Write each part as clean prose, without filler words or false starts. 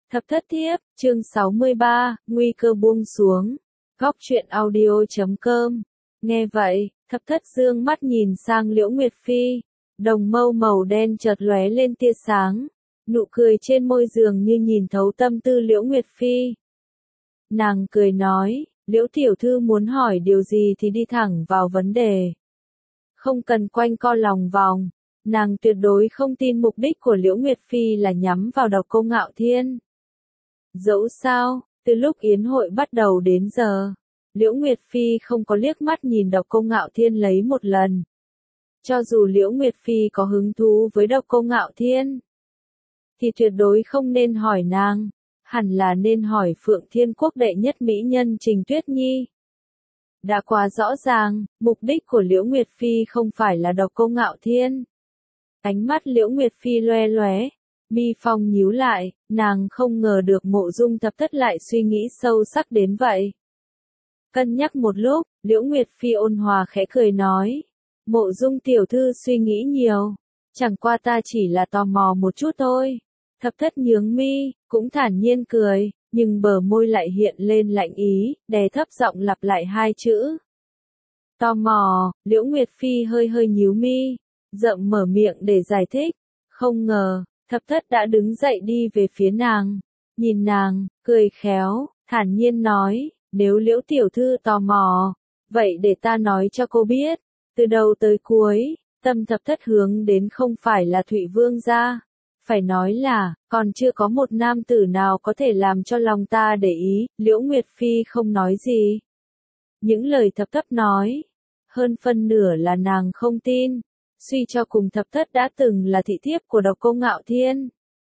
Thập thất thiếp, chương 63, nguy cơ buông xuống. Góc truyện audio.com. Nghe vậy, thập thất dương mắt nhìn sang Liễu Nguyệt Phi, đồng mâu màu đen chợt lóe lên tia sáng, nụ cười trên môi dường như nhìn thấu tâm tư Liễu Nguyệt Phi. Nàng cười nói, Liễu tiểu thư muốn hỏi điều gì thì đi thẳng vào vấn đề. Không cần quanh co lòng vòng, nàng tuyệt đối không tin mục đích của Liễu Nguyệt Phi là nhắm vào Độc Cô Ngạo Thiên. Dẫu sao, từ lúc yến hội bắt đầu đến giờ, Liễu Nguyệt Phi không có liếc mắt nhìn Độc Cô Ngạo Thiên lấy một lần. Cho dù Liễu Nguyệt Phi có hứng thú với Độc Cô Ngạo Thiên, thì tuyệt đối không nên hỏi nàng, hẳn là nên hỏi Phượng Thiên Quốc đệ nhất mỹ nhân Trình Tuyết Nhi. Đã quá rõ ràng, mục đích của Liễu Nguyệt Phi không phải là Độc Cô Ngạo Thiên. Ánh mắt Liễu Nguyệt Phi loe loé, mi phong nhíu lại, nàng không ngờ được Mộ Dung Thập Thất lại suy nghĩ sâu sắc đến vậy. Cân nhắc một lúc, Liễu Nguyệt Phi ôn hòa khẽ cười nói, Mộ Dung tiểu thư suy nghĩ nhiều, chẳng qua ta chỉ là tò mò một chút thôi. Thập Thất nhướng mi, cũng thản nhiên cười, nhưng bờ môi lại hiện lên lạnh ý, đè thấp giọng lặp lại hai chữ. Tò mò, Liễu Nguyệt Phi hơi hơi nhíu mi, rộng mở miệng để giải thích, không ngờ, Thập Thất đã đứng dậy đi về phía nàng, nhìn nàng, cười khéo, thản nhiên nói, nếu Liễu tiểu thư tò mò, vậy để ta nói cho cô biết, từ đầu tới cuối, tâm Thập Thất hướng đến không phải là Thụy Vương gia, phải nói là, còn chưa có một nam tử nào có thể làm cho lòng ta để ý. Liễu Nguyệt Phi không nói gì. Những lời Thập Thất nói, hơn phân nửa là nàng không tin, suy cho cùng Thập Thất đã từng là thị thiếp của Độc Cô Ngạo Thiên.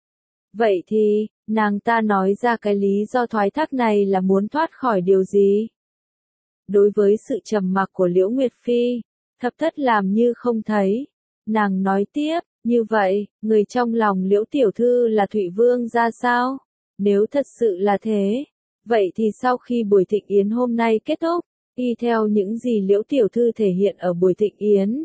Vậy thì, nàng ta nói ra cái lý do thoái thác này là muốn thoát khỏi điều gì? Đối với sự trầm mặc của Liễu Nguyệt Phi, Thập Thất làm như không thấy. Nàng nói tiếp, như vậy, người trong lòng Liễu tiểu thư là Thụy Vương ra sao? Nếu thật sự là thế, vậy thì sau khi buổi thịnh yến hôm nay kết thúc, y theo những gì Liễu tiểu thư thể hiện ở buổi thịnh yến,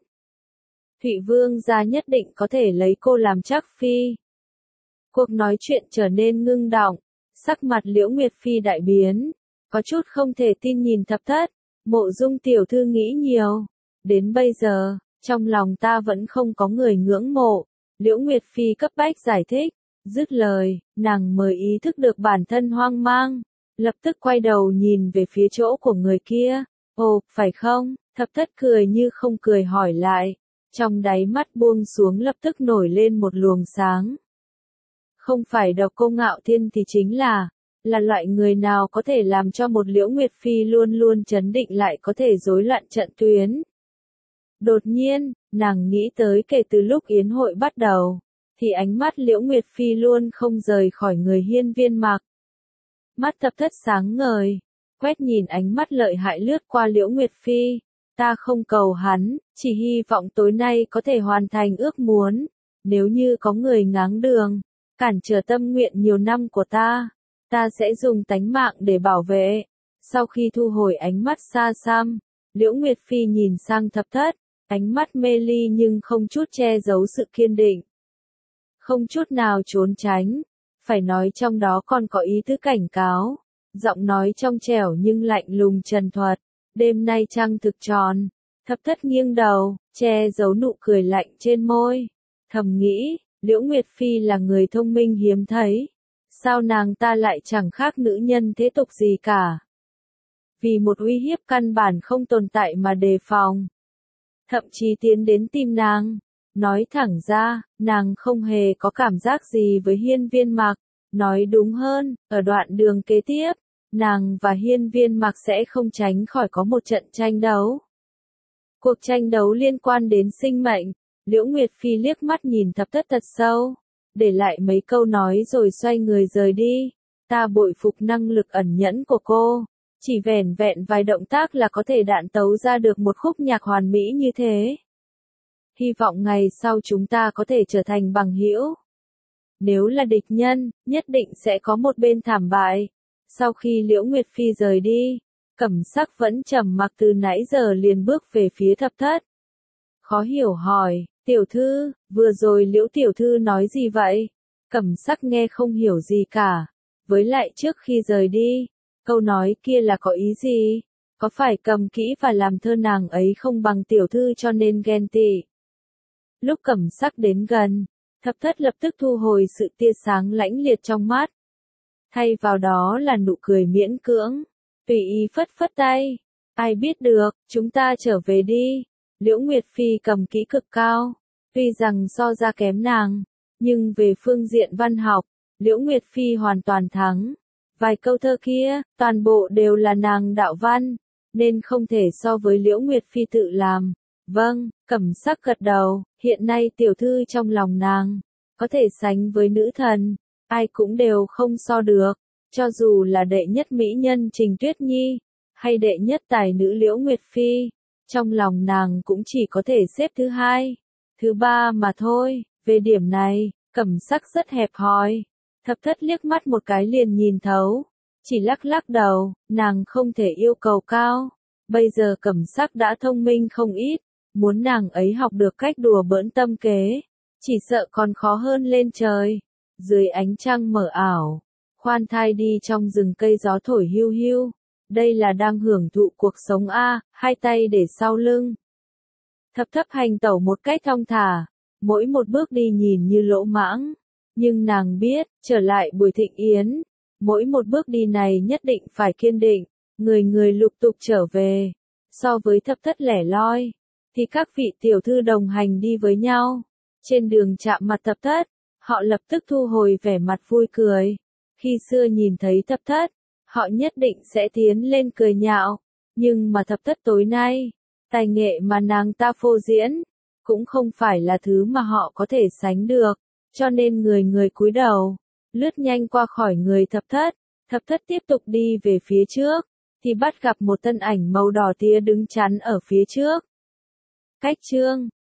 Thụy Vương gia nhất định có thể lấy cô làm trắc phi. Cuộc nói chuyện trở nên ngưng đọng, sắc mặt Liễu Nguyệt Phi đại biến, có chút không thể tin nhìn Thập Thất, Mộ Dung tiểu thư nghĩ nhiều, đến bây giờ, trong lòng ta vẫn không có người ngưỡng mộ. Liễu Nguyệt Phi cấp bách giải thích, dứt lời, nàng mới ý thức được bản thân hoang mang, lập tức quay đầu nhìn về phía chỗ của người kia. Ồ, phải không? Thập Thất cười như không cười hỏi lại, trong đáy mắt buông xuống lập tức nổi lên một luồng sáng. Không phải Độc Cô Ngạo Thiên thì chính là loại người nào có thể làm cho một Liễu Nguyệt Phi luôn luôn trấn định lại có thể rối loạn trận tuyến. Đột nhiên, nàng nghĩ tới kể từ lúc yến hội bắt đầu, thì ánh mắt Liễu Nguyệt Phi luôn không rời khỏi người Hiên Viên Mặc. Mắt Thập Thất sáng ngời, quét nhìn ánh mắt lợi hại lướt qua Liễu Nguyệt Phi, ta không cầu hắn, chỉ hy vọng tối nay có thể hoàn thành ước muốn, nếu như có người ngáng đường, cản trở tâm nguyện nhiều năm của ta sẽ dùng tánh mạng để bảo vệ. Sau khi thu hồi ánh mắt xa xăm, Liễu Nguyệt Phi nhìn sang Thập Thất, ánh mắt mê ly nhưng không chút che giấu sự kiên định. Không chút nào trốn tránh, phải nói trong đó còn có ý tứ cảnh cáo. Giọng nói trong trẻo nhưng lạnh lùng trần thuật, đêm nay trăng thực tròn. Thập Thất nghiêng đầu, che giấu nụ cười lạnh trên môi. Thầm nghĩ, Liễu Nguyệt Phi là người thông minh hiếm thấy. Sao nàng ta lại chẳng khác nữ nhân thế tục gì cả? Vì một uy hiếp căn bản không tồn tại mà đề phòng. Thậm chí tiến đến tìm nàng. Nói thẳng ra, nàng không hề có cảm giác gì với Hiên Viên Mặc. Nói đúng hơn, ở đoạn đường kế tiếp, nàng và Hiên Viên Mặc sẽ không tránh khỏi có một trận tranh đấu. Cuộc tranh đấu liên quan đến sinh mệnh. Liễu Nguyệt Phi liếc mắt nhìn Thập Thất thật sâu, để lại mấy câu nói rồi xoay người rời đi. Ta bội phục năng lực ẩn nhẫn của cô. Chỉ vẻn vẹn vài động tác là có thể đạn tấu ra được một khúc nhạc hoàn mỹ như thế. Hy vọng ngày sau chúng ta có thể trở thành bằng hữu. Nếu là địch nhân, nhất định sẽ có một bên thảm bại. Sau khi Liễu Nguyệt Phi rời đi, Cẩm Sắc vẫn trầm mặc từ nãy giờ liền bước về phía Thập Thất. Khó hiểu hỏi, tiểu thư, vừa rồi Liễu tiểu thư nói gì vậy? Cẩm Sắc nghe không hiểu gì cả, Với lại trước khi rời đi, câu nói kia là có ý gì? Có phải cầm kỹ và làm thơ nàng ấy không bằng tiểu thư cho nên ghen tị? Lúc Cẩm Sắc đến gần, Thập Thất lập tức thu hồi sự tia sáng lãnh liệt trong mắt. Thay vào đó là nụ cười miễn cưỡng, tùy ý phất phất tay. Ai biết được, chúng ta trở về đi. Liễu Nguyệt Phi cầm kỹ cực cao, tuy rằng so ra kém nàng, nhưng về phương diện văn học, Liễu Nguyệt Phi hoàn toàn thắng. Vài câu thơ kia, toàn bộ đều là nàng đạo văn, nên không thể so với Liễu Nguyệt Phi tự làm. Vâng, Cẩm Sắc gật đầu, hiện nay tiểu thư trong lòng nàng, có thể sánh với nữ thần, ai cũng đều không so được, cho dù là đệ nhất mỹ nhân Trình Tuyết Nhi, hay đệ nhất tài nữ Liễu Nguyệt Phi, trong lòng nàng cũng chỉ có thể xếp thứ hai, thứ ba mà thôi. Về điểm này, Cẩm Sắc rất hẹp hòi. Thập Thất liếc mắt một cái liền nhìn thấu, chỉ lắc lắc đầu, nàng không thể yêu cầu cao. Bây giờ Cẩm Sắc đã thông minh không ít, muốn nàng ấy học được cách đùa bỡn tâm kế, chỉ sợ còn khó hơn lên trời. Dưới ánh trăng mờ ảo, khoan thai đi trong rừng cây gió thổi hiu hiu. Đây là đang hưởng thụ cuộc sống a, hai tay để sau lưng. Thập Thất hành tẩu một cách thong thả, mỗi một bước đi nhìn như lỗ mãng. Nhưng nàng biết, trở lại buổi thịnh yến, mỗi một bước đi này nhất định phải kiên định, người người lục tục trở về. So với Thập Thất lẻ loi, thì các vị tiểu thư đồng hành đi với nhau. Trên đường chạm mặt Thập Thất, họ lập tức thu hồi vẻ mặt vui cười. Khi xưa nhìn thấy Thập Thất, họ nhất định sẽ tiến lên cười nhạo. Nhưng mà Thập Thất tối nay, tài nghệ mà nàng ta phô diễn, cũng không phải là thứ mà họ có thể sánh được. Cho nên người người cúi đầu, lướt nhanh qua khỏi người Thập Thất. Thập Thất tiếp tục đi về phía trước, thì bắt gặp một thân ảnh màu đỏ tía đứng chắn ở phía trước. Cách chương